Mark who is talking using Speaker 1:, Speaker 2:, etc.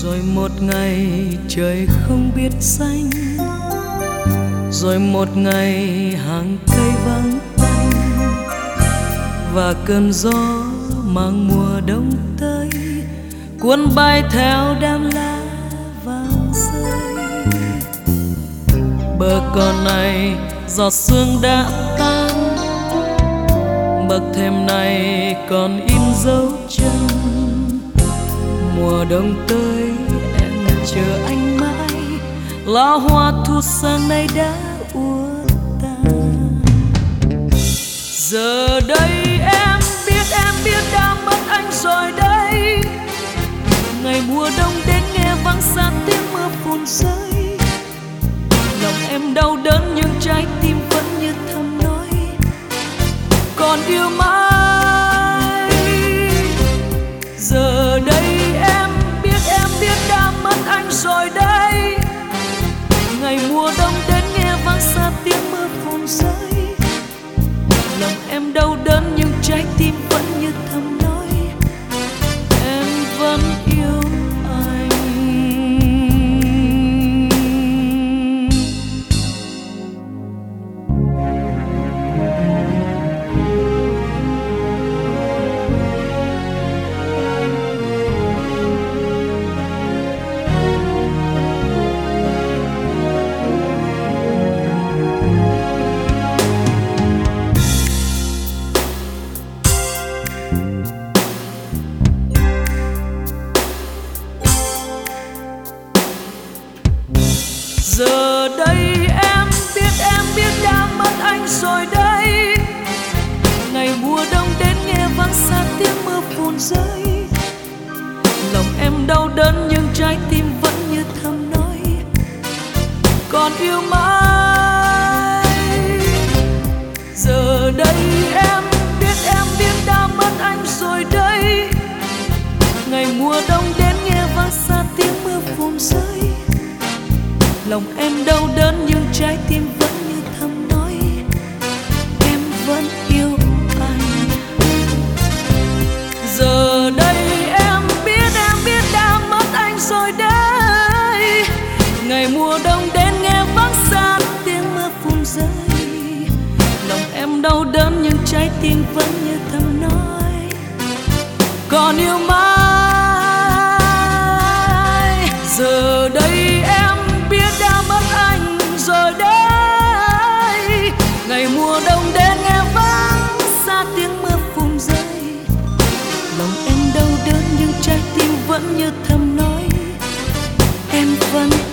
Speaker 1: Rồi một ngày trời không biết xanh, rồi một ngày hàng cây vắng tanh, và cơn gió mang mùa đông tới cuốn bay theo đám lá vàng rơi. Bờ cỏ này giọt sương đã tan, bậc thềm này còn in dấu chân. Mùa đông tới em chờ anh mãi, lá hoa thu sang nay đã úa tàn. Giờ đây em biết đã mất anh rồi đây. Ngày mùa đông đến nghe vắng xa tiếng mưa phùn rơi. Lòng em đau đớn nhưng trái tim vẫn như thầm nói còn yêu mãi. Giờ đây em biết đã mất anh rồi đây. Ngày mùa đông đến nghe vang xa tiếng mưa phùn rơi. Lòng em đau đớn nhưng trái tim vẫn như thầm nói em vẫn yêu anh. Giờ đây em biết đã mất anh rồi đây. Ngày mùa đông đến nghe vang xa tiếng mưa phùn rơi. Lòng em đau đớn nhưng trái tim vẫn như thầm nói còn yêu mãi. Giờ đây em biết đã mất anh rồi đây. Ngày mùa đông đến nghe vang xa tiếng mưa phùn rơi. Lòng em đau đớn nhưng trái tim vẫn như thầm nói em vẫn yêu anh. Giờ đây em biết đã mất anh rồi đấy. Ngày mùa đông đến nghe vắng xa tiếng mưa phùn rơi. Lòng em đau đớn nhưng trái tim vẫn như thầm nói còn yêu mãi. Giờ đây em biết đã mất anh rồi đấy. Ngày mùa đông đến nghe vắng xa tiếng mưa phùn rơi. Lòng em đau đớn nhưng trái tim vẫn như thầm nói em vẫn